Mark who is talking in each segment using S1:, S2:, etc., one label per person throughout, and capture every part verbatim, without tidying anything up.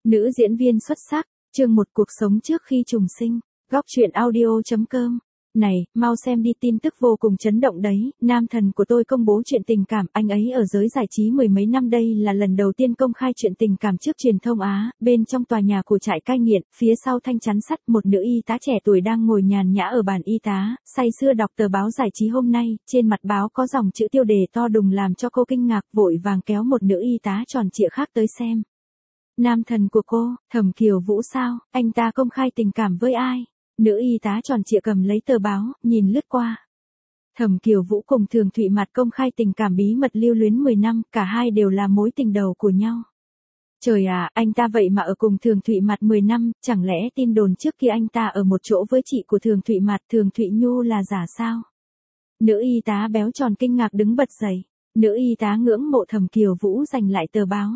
S1: Nữ diễn viên xuất sắc, chương một cuộc sống trước khi trùng sinh, góc truyện audio.com. Này, mau xem đi, tin tức vô cùng chấn động đấy, nam thần của tôi công bố chuyện tình cảm, anh ấy ở giới giải trí mười mấy năm đây là lần đầu tiên công khai chuyện tình cảm trước truyền thông Á, bên trong tòa nhà của trại cai nghiện, phía sau thanh chắn sắt, một nữ y tá trẻ tuổi đang ngồi nhàn nhã ở bàn y tá, say sưa đọc tờ báo giải trí hôm nay, trên mặt báo có dòng chữ tiêu đề to đùng làm cho cô kinh ngạc, vội vàng kéo một nữ y tá tròn trịa khác tới xem. Nam thần của cô, Thẩm Kiều Vũ sao, anh ta công khai tình cảm với ai? Nữ y tá tròn trịa cầm lấy tờ báo, nhìn lướt qua. Thẩm Kiều Vũ cùng Thường Thụy Mạt công khai tình cảm bí mật lưu luyến mười năm, cả hai đều là mối tình đầu của nhau. Trời à, anh ta vậy mà ở cùng Thường Thụy Mạt mười năm, chẳng lẽ tin đồn trước kia anh ta ở một chỗ với chị của Thường Thụy Mạt, Thường Thụy Nhu là giả sao? Nữ y tá béo tròn kinh ngạc đứng bật dậy. Nữ y tá ngưỡng mộ Thẩm Kiều Vũ giành lại tờ báo.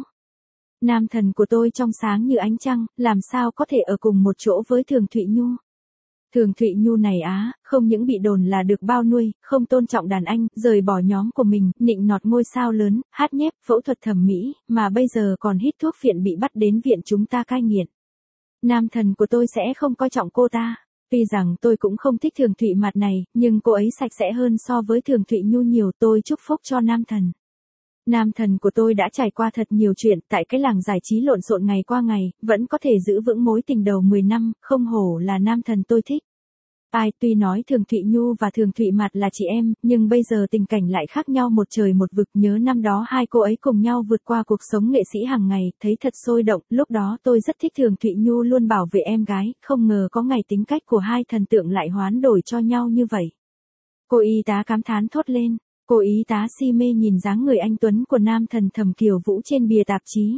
S1: Nam thần của tôi trong sáng như ánh trăng, làm sao có thể ở cùng một chỗ với Thường Thụy Nhu? Thường Thụy Nhu này á, không những bị đồn là được bao nuôi, không tôn trọng đàn anh, rời bỏ nhóm của mình, nịnh nọt ngôi sao lớn, hát nhép, phẫu thuật thẩm mỹ, mà bây giờ còn hít thuốc phiện bị bắt đến viện chúng ta cai nghiện. Nam thần của tôi sẽ không coi trọng cô ta. Tuy rằng tôi cũng không thích Thường Thụy Mạt này, nhưng cô ấy sạch sẽ hơn so với Thường Thụy Nhu nhiều, tôi chúc phúc cho nam thần. Nam thần của tôi đã trải qua thật nhiều chuyện, tại cái làng giải trí lộn xộn ngày qua ngày, vẫn có thể giữ vững mối tình đầu mười năm, không hổ là nam thần tôi thích. Ai, tuy nói Thường Thụy Nhu và Thường Thụy Mạt là chị em, nhưng bây giờ tình cảnh lại khác nhau một trời một vực, nhớ năm đó hai cô ấy cùng nhau vượt qua cuộc sống nghệ sĩ hàng ngày, thấy thật sôi động, lúc đó tôi rất thích Thường Thụy Nhu luôn bảo vệ em gái, không ngờ có ngày tính cách của hai thần tượng lại hoán đổi cho nhau như vậy. Cô y tá cảm thán thốt lên. Cô y tá si mê nhìn dáng người anh tuấn của nam thần Thẩm Kiều Vũ trên bìa tạp chí.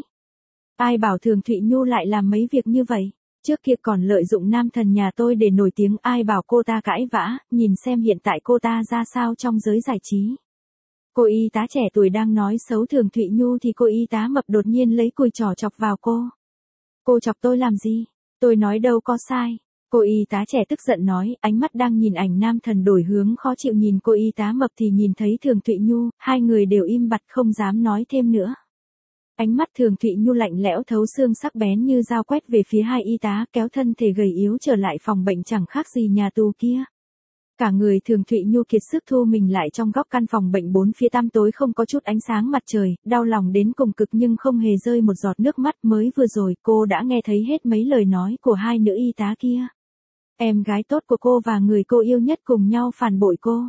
S1: Ai bảo Thường Thụy Nhu lại làm mấy việc như vậy? Trước kia còn lợi dụng nam thần nhà tôi để nổi tiếng, ai bảo cô ta cãi vã, nhìn xem hiện tại cô ta ra sao trong giới giải trí. Cô y tá trẻ tuổi đang nói xấu Thường Thụy Nhu thì cô y tá mập đột nhiên lấy cùi trỏ chọc vào cô. Cô chọc tôi làm gì? Tôi nói đâu có sai. Cô y tá trẻ tức giận nói, ánh mắt đang nhìn ảnh nam thần đổi hướng khó chịu, nhìn cô y tá mập thì nhìn thấy Thường Thụy Nhu, hai người đều im bặt không dám nói thêm nữa. Ánh mắt Thường Thụy Nhu lạnh lẽo thấu xương, sắc bén như dao quét về phía hai y tá, kéo thân thể gầy yếu trở lại phòng bệnh chẳng khác gì nhà tù kia. Cả người Thường Thụy Nhu kiệt sức thu mình lại trong góc căn phòng bệnh, bốn phía tăm tối không có chút ánh sáng mặt trời, đau lòng đến cùng cực nhưng không hề rơi một giọt nước mắt. Mới vừa rồi cô đã nghe thấy hết mấy lời nói của hai nữ y tá kia. Em gái tốt của cô và người cô yêu nhất cùng nhau phản bội cô.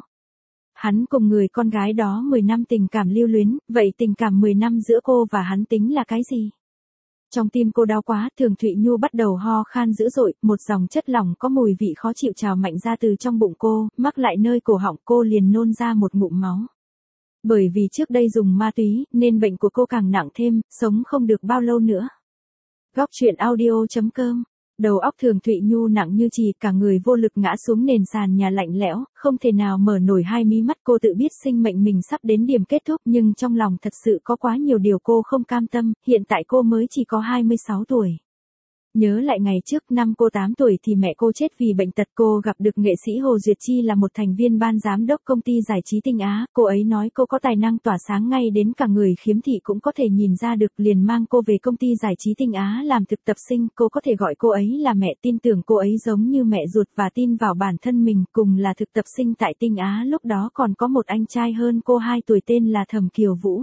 S1: Hắn cùng người con gái đó mười năm tình cảm lưu luyến, vậy tình cảm mười năm giữa cô và hắn tính là cái gì? Trong tim cô đau quá, Thường Thụy Nhu bắt đầu ho khan dữ dội, một dòng chất lỏng có mùi vị khó chịu trào mạnh ra từ trong bụng cô, mắc lại nơi cổ họng, cô liền nôn ra một ngụm máu. Bởi vì trước đây dùng ma túy, nên bệnh của cô càng nặng thêm, sống không được bao lâu nữa. Góc truyện audio.com. Đầu óc Thường Thụy Nhu nặng như chì, cả người vô lực ngã xuống nền sàn nhà lạnh lẽo, không thể nào mở nổi hai mí mắt. Cô tự biết sinh mệnh mình sắp đến điểm kết thúc, nhưng trong lòng thật sự có quá nhiều điều cô không cam tâm, hiện tại cô mới chỉ có hai mươi sáu tuổi. Nhớ lại ngày trước, năm cô tám tuổi thì mẹ cô chết vì bệnh tật, cô gặp được nghệ sĩ Hồ Duyệt Chi là một thành viên ban giám đốc công ty giải trí Tinh Á, cô ấy nói cô có tài năng tỏa sáng ngay đến cả người khiếm thị cũng có thể nhìn ra được, liền mang cô về công ty giải trí Tinh Á làm thực tập sinh, cô có thể gọi cô ấy là mẹ, tin tưởng cô ấy giống như mẹ ruột và tin vào bản thân mình, cùng là thực tập sinh tại Tinh Á lúc đó còn có một anh trai hơn cô hai tuổi tên là Thẩm Kiều Vũ.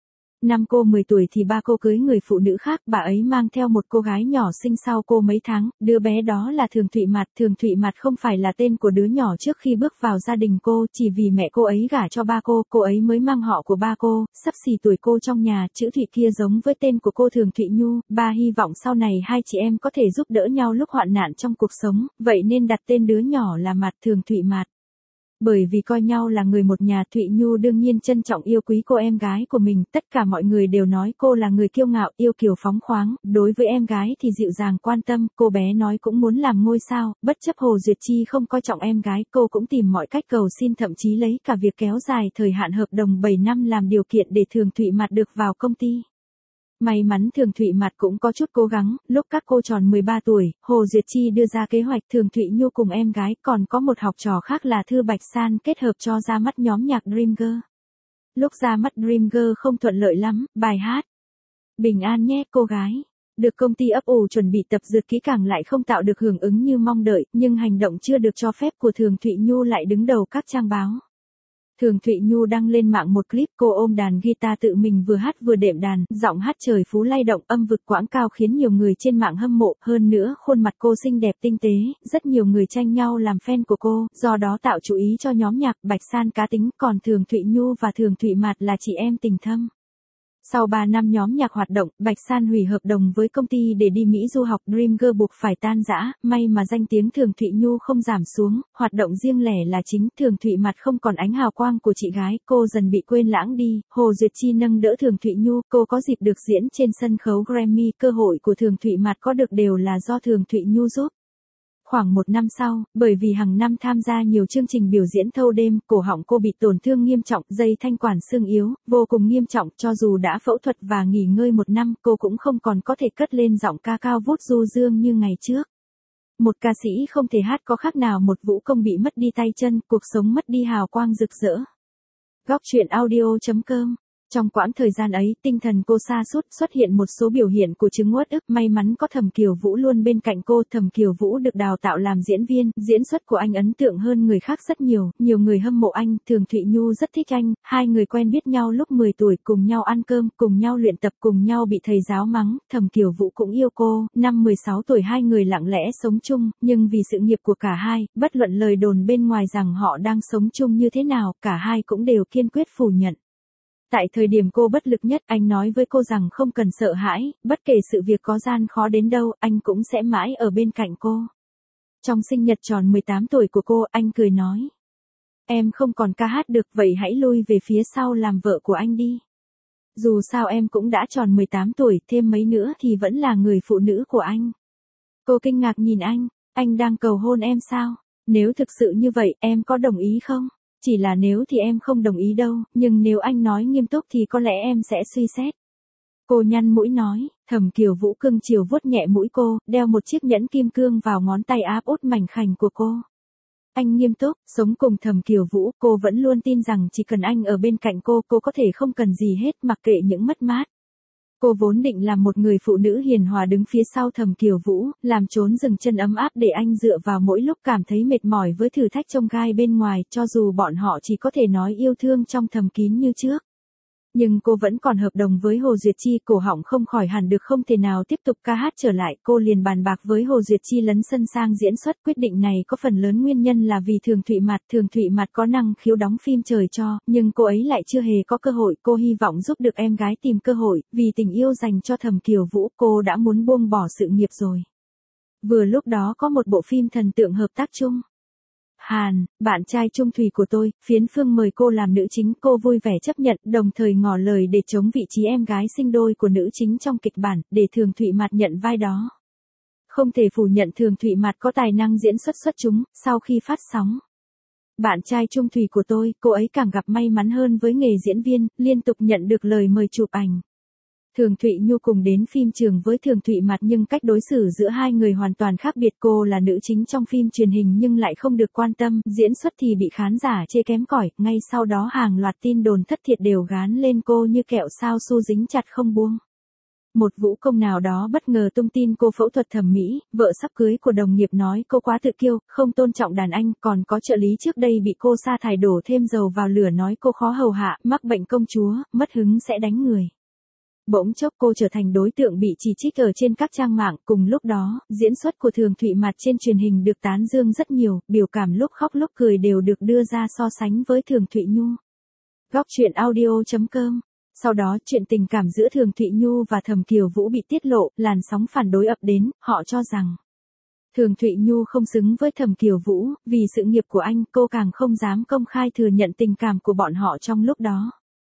S1: Năm cô mười tuổi thì ba cô cưới người phụ nữ khác, bà ấy mang theo một cô gái nhỏ sinh sau cô mấy tháng, đứa bé đó là Thường Thụy Mạt. Thường Thụy Mạt không phải là tên của đứa nhỏ trước khi bước vào gia đình cô, chỉ vì mẹ cô ấy gả cho ba cô, cô ấy mới mang họ của ba cô, sắp xỉ tuổi cô trong nhà, chữ Thụy kia giống với tên của cô Thường Thụy Nhu, ba hy vọng sau này hai chị em có thể giúp đỡ nhau lúc hoạn nạn trong cuộc sống, vậy nên đặt tên đứa nhỏ là Mạt, Thường Thụy Mạt. Bởi vì coi nhau là người một nhà, Thụy Nhu đương nhiên trân trọng yêu quý cô em gái của mình, tất cả mọi người đều nói cô là người kiêu ngạo, yêu kiều phóng khoáng, đối với em gái thì dịu dàng quan tâm, cô bé nói cũng muốn làm ngôi sao, bất chấp Hồ Duyệt Chi không coi trọng em gái, cô cũng tìm mọi cách cầu xin, thậm chí lấy cả việc kéo dài thời hạn hợp đồng bảy năm làm điều kiện để Thường Thụy Mạt được vào công ty. May mắn Thường Thụy Mạt cũng có chút cố gắng, lúc các cô tròn mười ba tuổi, Hồ Duyệt Chi đưa ra kế hoạch Thường Thụy Nhu cùng em gái, còn có một học trò khác là Thư Bạch San kết hợp cho ra mắt nhóm nhạc Dream Girl. Lúc ra mắt Dream Girl không thuận lợi lắm, bài hát Bình an nhé cô gái, Được công ty ấp ủ chuẩn bị tập dượt kỹ càng lại không tạo được hưởng ứng như mong đợi, nhưng hành động chưa được cho phép của Thường Thụy Nhu lại đứng đầu các trang báo. Thường Thụy Nhu đăng lên mạng một clip cô ôm đàn guitar tự mình vừa hát vừa đệm đàn, giọng hát trời phú lay động âm vực quãng cao khiến nhiều người trên mạng hâm mộ, hơn nữa khuôn mặt cô xinh đẹp tinh tế, rất nhiều người tranh nhau làm fan của cô, do đó tạo chú ý cho nhóm nhạc Bạch San cá tính, còn Thường Thụy Nhu và Thường Thụy Mạt là chị em tình thâm. Sau ba năm nhóm nhạc hoạt động, Bạch San hủy hợp đồng với công ty để đi Mỹ du học, Dream Girl buộc phải tan rã, may mà danh tiếng Thường Thụy Nhu không giảm xuống, hoạt động riêng lẻ là chính, Thường Thụy Mạt không còn ánh hào quang của chị gái, cô dần bị quên lãng đi, Hồ Duyệt Chi nâng đỡ Thường Thụy Nhu, cô có dịp được diễn trên sân khấu Grammy, cơ hội của Thường Thụy Mạt có được đều là do Thường Thụy Nhu giúp. Khoảng một năm sau, bởi vì hàng năm tham gia nhiều chương trình biểu diễn thâu đêm, cổ họng cô bị tổn thương nghiêm trọng, dây thanh quản xương yếu, vô cùng nghiêm trọng, cho dù đã phẫu thuật và nghỉ ngơi một năm, cô cũng không còn có thể cất lên giọng ca cao vút du dương như ngày trước. Một ca sĩ không thể hát có khác nào một vũ công bị mất đi tay chân, cuộc sống mất đi hào quang rực rỡ. Góc truyện audio chấm com. Trong quãng thời gian ấy, tinh thần cô sa sút, xuất hiện một số biểu hiện của chứng uất ức, may mắn có Thẩm Kiều Vũ luôn bên cạnh cô. Thẩm Kiều Vũ được đào tạo làm diễn viên, diễn xuất của anh ấn tượng hơn người khác rất nhiều, nhiều người hâm mộ anh, Thường Thụy Nhu rất thích anh, hai người quen biết nhau lúc mười tuổi, cùng nhau ăn cơm, cùng nhau luyện tập, cùng nhau bị thầy giáo mắng, Thẩm Kiều Vũ cũng yêu cô, năm mười sáu tuổi hai người lặng lẽ sống chung, nhưng vì sự nghiệp của cả hai, bất luận lời đồn bên ngoài rằng họ đang sống chung như thế nào, cả hai cũng đều kiên quyết phủ nhận. Tại thời điểm cô bất lực nhất, anh nói với cô rằng không cần sợ hãi, bất kể sự việc có gian khó đến đâu, anh cũng sẽ mãi ở bên cạnh cô. Trong sinh nhật tròn mười tám tuổi của cô, anh cười nói: "Em không còn ca hát được, vậy hãy lui về phía sau làm vợ của anh đi. Dù sao em cũng đã tròn mười tám tuổi, thêm mấy nữa thì vẫn là người phụ nữ của anh." Cô kinh ngạc nhìn anh, anh đang cầu hôn em sao? Nếu thực sự như vậy, em có đồng ý không? Chỉ là nếu thì em không đồng ý đâu, nhưng nếu anh nói nghiêm túc thì có lẽ em sẽ suy xét. Cô nhăn mũi nói, Thẩm Kiều Vũ cưng chiều vuốt nhẹ mũi cô, đeo một chiếc nhẫn kim cương vào ngón tay áp út mảnh khảnh của cô. Anh nghiêm túc, sống cùng Thẩm Kiều Vũ, cô vẫn luôn tin rằng chỉ cần anh ở bên cạnh cô, cô có thể không cần gì hết, mặc kệ những mất mát. Cô vốn định làm một người phụ nữ hiền hòa đứng phía sau Thẩm Kiều Vũ, làm trốn dừng chân ấm áp để anh dựa vào mỗi lúc cảm thấy mệt mỏi với thử thách chông gai bên ngoài, cho dù bọn họ chỉ có thể nói yêu thương trong thầm kín như trước. Nhưng cô vẫn còn hợp đồng với Hồ Duyệt Chi, cổ họng không khỏi hẳn được không thể nào tiếp tục ca hát trở lại, cô liền bàn bạc với Hồ Duyệt Chi lấn sân sang diễn xuất. Quyết định này có phần lớn nguyên nhân là vì Thường Thụy Mạt, Thường Thụy Mạt có năng khiếu đóng phim trời cho, nhưng cô ấy lại chưa hề có cơ hội, cô hy vọng giúp được em gái tìm cơ hội, vì tình yêu dành cho Thẩm Kiều Vũ, cô đã muốn buông bỏ sự nghiệp rồi. Vừa lúc đó có một bộ phim thần tượng hợp tác chung. Hàn, bạn trai trung thủy của tôi, Phiến Phương mời cô làm nữ chính, cô vui vẻ chấp nhận, đồng thời ngỏ lời để chống vị trí em gái sinh đôi của nữ chính trong kịch bản, để Thường Thụy Mạt nhận vai đó. Không thể phủ nhận Thường Thụy Mạt có tài năng diễn xuất xuất chúng, sau khi phát sóng Bạn trai trung thủy của tôi, cô ấy càng gặp may mắn hơn với nghề diễn viên, liên tục nhận được lời mời chụp ảnh. Thường Thụy Nhu cùng đến phim trường với Thường Thụy Mạt nhưng cách đối xử giữa hai người hoàn toàn khác biệt, cô là nữ chính trong phim truyền hình nhưng lại không được quan tâm, diễn xuất thì bị khán giả chê kém cỏi, ngay sau đó hàng loạt tin đồn thất thiệt đều gán lên cô như kẹo sao su dính chặt không buông. Một vũ công nào đó bất ngờ tung tin cô phẫu thuật thẩm mỹ, vợ sắp cưới của đồng nghiệp nói cô quá tự kiêu, không tôn trọng đàn anh, còn có trợ lý trước đây bị cô sa thải đổ thêm dầu vào lửa nói cô khó hầu hạ, mắc bệnh công chúa, mất hứng sẽ đánh người. Bỗng chốc cô trở thành đối tượng bị chỉ trích ở trên các trang mạng, cùng lúc đó, diễn xuất của Thường Thụy Mạt trên truyền hình được tán dương rất nhiều, biểu cảm lúc khóc lúc cười đều được đưa ra so sánh với Thường Thụy Nhu. Góc truyện audio chấm com. Sau đó, chuyện tình cảm giữa Thường Thụy Nhu và Thẩm Kiều Vũ bị tiết lộ, làn sóng phản đối ập đến, họ cho rằng Thường Thụy Nhu không xứng với Thẩm Kiều Vũ, vì sự nghiệp của anh, cô càng không dám công khai thừa nhận tình cảm của bọn họ trong lúc đó.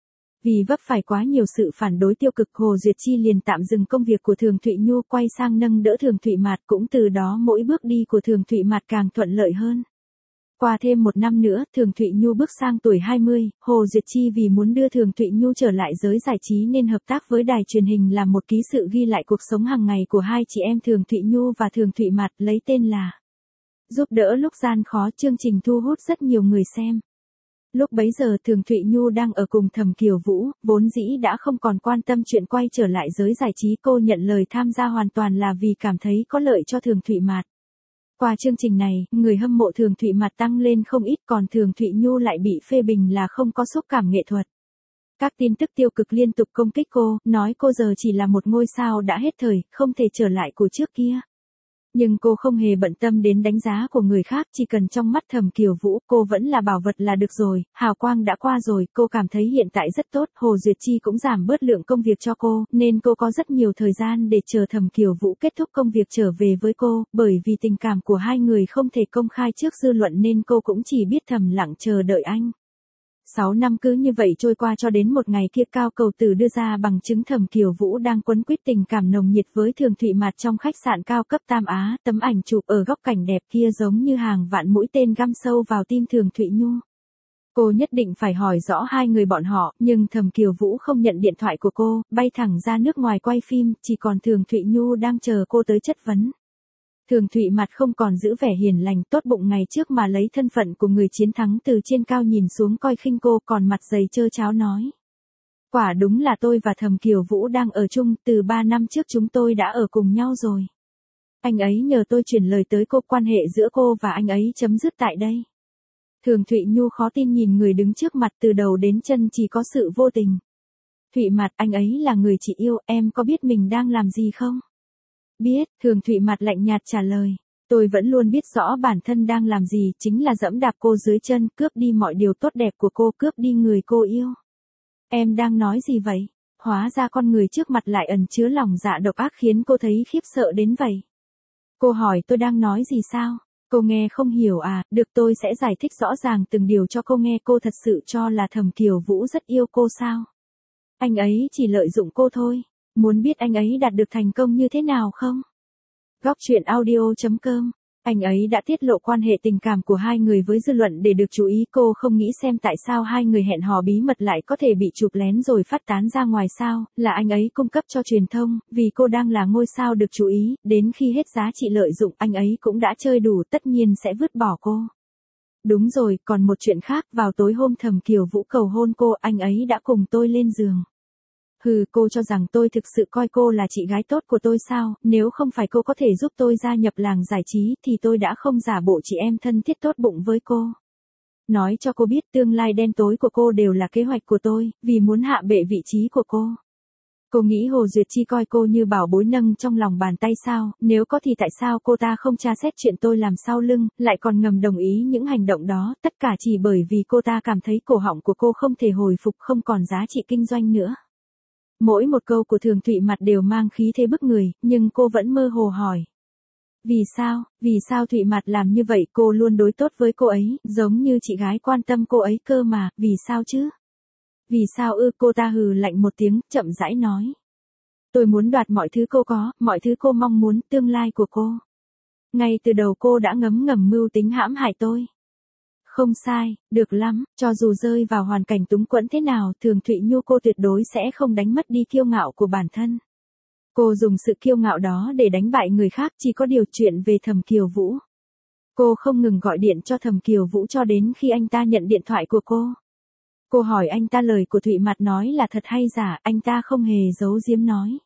S1: Vì vấp phải quá nhiều sự phản đối tiêu cực, Hồ Duyệt Chi liền tạm dừng công việc của Thường Thụy Nhu, quay sang nâng đỡ Thường Thụy Mạt, cũng từ đó mỗi bước đi của Thường Thụy Mạt càng thuận lợi hơn. Qua thêm một năm nữa, Thường Thụy Nhu bước sang tuổi hai mươi, Hồ Duyệt Chi vì muốn đưa Thường Thụy Nhu trở lại giới giải trí nên hợp tác với đài truyền hình làm một ký sự ghi lại cuộc sống hàng ngày của hai chị em Thường Thụy Nhu và Thường Thụy Mạt, lấy tên là Giúp đỡ lúc gian khó. Chương trình thu hút rất nhiều người xem. Lúc bấy giờ Thường Thụy Nhu đang ở cùng Thẩm Kiều Vũ, vốn dĩ đã không còn quan tâm chuyện quay trở lại giới giải trí, cô nhận lời tham gia hoàn toàn là vì cảm thấy có lợi cho Thường Thụy Mạt. Qua chương trình này, người hâm mộ Thường Thụy Mạt tăng lên không ít, còn Thường Thụy Nhu lại bị phê bình là không có xúc cảm nghệ thuật. Các tin tức tiêu cực liên tục công kích cô, nói cô giờ chỉ là một ngôi sao đã hết thời, không thể trở lại của trước kia. Nhưng cô không hề bận tâm đến đánh giá của người khác, chỉ cần trong mắt Thẩm Kiều Vũ, cô vẫn là bảo vật là được rồi, hào quang đã qua rồi, cô cảm thấy hiện tại rất tốt, Hồ Duyệt Chi cũng giảm bớt lượng công việc cho cô, nên cô có rất nhiều thời gian để chờ Thẩm Kiều Vũ kết thúc công việc trở về với cô, bởi vì tình cảm của hai người không thể công khai trước dư luận nên cô cũng chỉ biết thầm lặng chờ đợi anh. Sáu năm cứ như vậy trôi qua cho đến một ngày kia Cao Cầu Tử đưa ra bằng chứng Thẩm Kiều Vũ đang quấn quýt tình cảm nồng nhiệt với Thường Thụy Mạt trong khách sạn cao cấp Tam Á, tấm ảnh chụp ở góc cảnh đẹp kia giống như hàng vạn mũi tên găm sâu vào tim Thường Thụy Nhu. Cô nhất định phải hỏi rõ hai người bọn họ, nhưng Thẩm Kiều Vũ không nhận điện thoại của cô, bay thẳng ra nước ngoài quay phim, chỉ còn Thường Thụy Nhu đang chờ cô tới chất vấn. Thường Thụy Mạt không còn giữ vẻ hiền lành tốt bụng ngày trước mà lấy thân phận của người chiến thắng từ trên cao nhìn xuống coi khinh cô, còn mặt dày trơ tráo nói. Quả đúng là tôi và Thẩm Kiều Vũ đang ở chung, từ ba năm trước chúng tôi đã ở cùng nhau rồi. Anh ấy nhờ tôi chuyển lời tới cô, quan hệ giữa cô và anh ấy chấm dứt tại đây. Thường Thụy Nhu khó tin nhìn người đứng trước mặt, từ đầu đến chân chỉ có sự vô tình. Thụy Mạt, anh ấy là người chị yêu, em có biết mình đang làm gì không? Biết, Thường Thụy Mạt lạnh nhạt trả lời. Tôi vẫn luôn biết rõ bản thân đang làm gì, chính là dẫm đạp cô dưới chân, cướp đi mọi điều tốt đẹp của cô, cướp đi người cô yêu. Em đang nói gì vậy? Hóa ra con người trước mặt lại ẩn chứa lòng dạ độc ác khiến cô thấy khiếp sợ đến vậy. Cô hỏi tôi đang nói gì sao? Cô nghe không hiểu à, được tôi sẽ giải thích rõ ràng từng điều cho cô nghe. Cô thật sự cho là Thẩm Kiều Vũ rất yêu cô sao? Anh ấy chỉ lợi dụng cô thôi. Muốn biết anh ấy đạt được thành công như thế nào không? Góc truyện audio chấm com. Anh ấy đã tiết lộ quan hệ tình cảm của hai người với dư luận để được chú ý. Cô không nghĩ xem tại sao hai người hẹn hò bí mật lại có thể bị chụp lén rồi phát tán ra ngoài sao, là anh ấy cung cấp cho truyền thông, vì cô đang là ngôi sao được chú ý, đến khi hết giá trị lợi dụng anh ấy cũng đã chơi đủ, tất nhiên sẽ vứt bỏ cô. Đúng rồi, còn một chuyện khác, vào tối hôm Thẩm Kiều Vũ cầu hôn cô, anh ấy đã cùng tôi lên giường. Hừ, cô cho rằng tôi thực sự coi cô là chị gái tốt của tôi sao, nếu không phải cô có thể giúp tôi gia nhập làng giải trí thì tôi đã không giả bộ chị em thân thiết tốt bụng với cô. Nói cho cô biết tương lai đen tối của cô đều là kế hoạch của tôi, vì muốn hạ bệ vị trí của cô. Cô nghĩ Hồ Duyệt Chi coi cô như bảo bối nâng trong lòng bàn tay sao, nếu có thì tại sao cô ta không tra xét chuyện tôi làm sau lưng, lại còn ngầm đồng ý những hành động đó, tất cả chỉ bởi vì cô ta cảm thấy cổ họng của cô không thể hồi phục, không còn giá trị kinh doanh nữa. Mỗi một câu của Thường Thụy Mạt đều mang khí thế bức người, nhưng cô vẫn mơ hồ hỏi. Vì sao, vì sao Thụy Mạt làm như vậy, cô luôn đối tốt với cô ấy, giống như chị gái quan tâm cô ấy cơ mà, vì sao chứ? Vì sao ư? Cô ta hừ lạnh một tiếng, chậm rãi nói. Tôi muốn đoạt mọi thứ cô có, mọi thứ cô mong muốn, tương lai của cô. Ngay từ đầu cô đã ngấm ngầm mưu tính hãm hại tôi. Không sai, được lắm, cho dù rơi vào hoàn cảnh túng quẫn thế nào, Thường Thụy Nhu cô tuyệt đối sẽ không đánh mất đi kiêu ngạo của bản thân. Cô dùng sự kiêu ngạo đó để đánh bại người khác, chỉ có điều chuyện về Thẩm Kiều Vũ. Cô không ngừng gọi điện cho Thẩm Kiều Vũ cho đến khi anh ta nhận điện thoại của cô. Cô hỏi anh ta lời của Thụy Mạt nói là thật hay giả, anh ta không hề giấu giếm nói.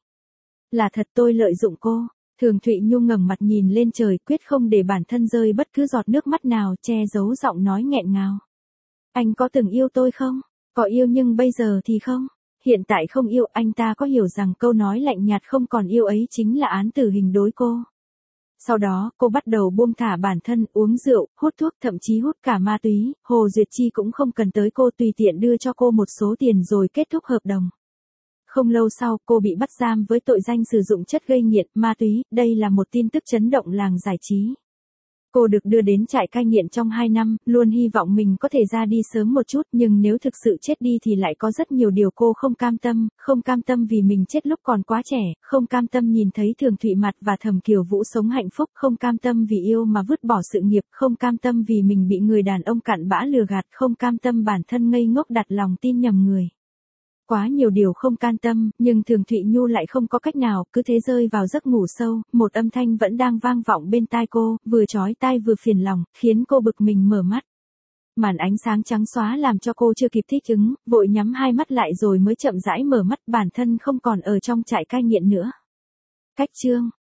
S1: Là thật, tôi lợi dụng cô. Thường Thụy Nhu ngẩng mặt nhìn lên trời, quyết không để bản thân rơi bất cứ giọt nước mắt nào, che giấu giọng nói nghẹn ngào. Anh có từng yêu tôi không? Có yêu nhưng bây giờ thì không. Hiện tại không yêu. Anh ta có hiểu rằng câu nói lạnh nhạt không còn yêu ấy chính là án tử hình đối cô. Sau đó, cô bắt đầu buông thả bản thân, uống rượu, hút thuốc, thậm chí hút cả ma túy. Hồ Duyệt Chi cũng không cần tới cô, tùy tiện đưa cho cô một số tiền rồi kết thúc hợp đồng. Không lâu sau, cô bị bắt giam với tội danh sử dụng chất gây nghiện, ma túy, đây là một tin tức chấn động làng giải trí. Cô được đưa đến trại cai nghiện trong hai năm, luôn hy vọng mình có thể ra đi sớm một chút, nhưng nếu thực sự chết đi thì lại có rất nhiều điều cô không cam tâm, không cam tâm vì mình chết lúc còn quá trẻ, không cam tâm nhìn thấy Thường Thụy Mạt và Thẩm Kiều Vũ sống hạnh phúc, không cam tâm vì yêu mà vứt bỏ sự nghiệp, không cam tâm vì mình bị người đàn ông cặn bã lừa gạt, không cam tâm bản thân ngây ngốc đặt lòng tin nhầm người. Quá nhiều điều không can tâm, nhưng Thường Thụy Nhu lại không có cách nào, cứ thế rơi vào giấc ngủ sâu, một âm thanh vẫn đang vang vọng bên tai cô, vừa chói tai vừa phiền lòng, khiến cô bực mình mở mắt. màn ánh sáng trắng xóa làm cho cô chưa kịp thích ứng, vội nhắm hai mắt lại rồi mới chậm rãi mở mắt, bản thân không còn ở trong trại cai nghiện nữa. Cách chương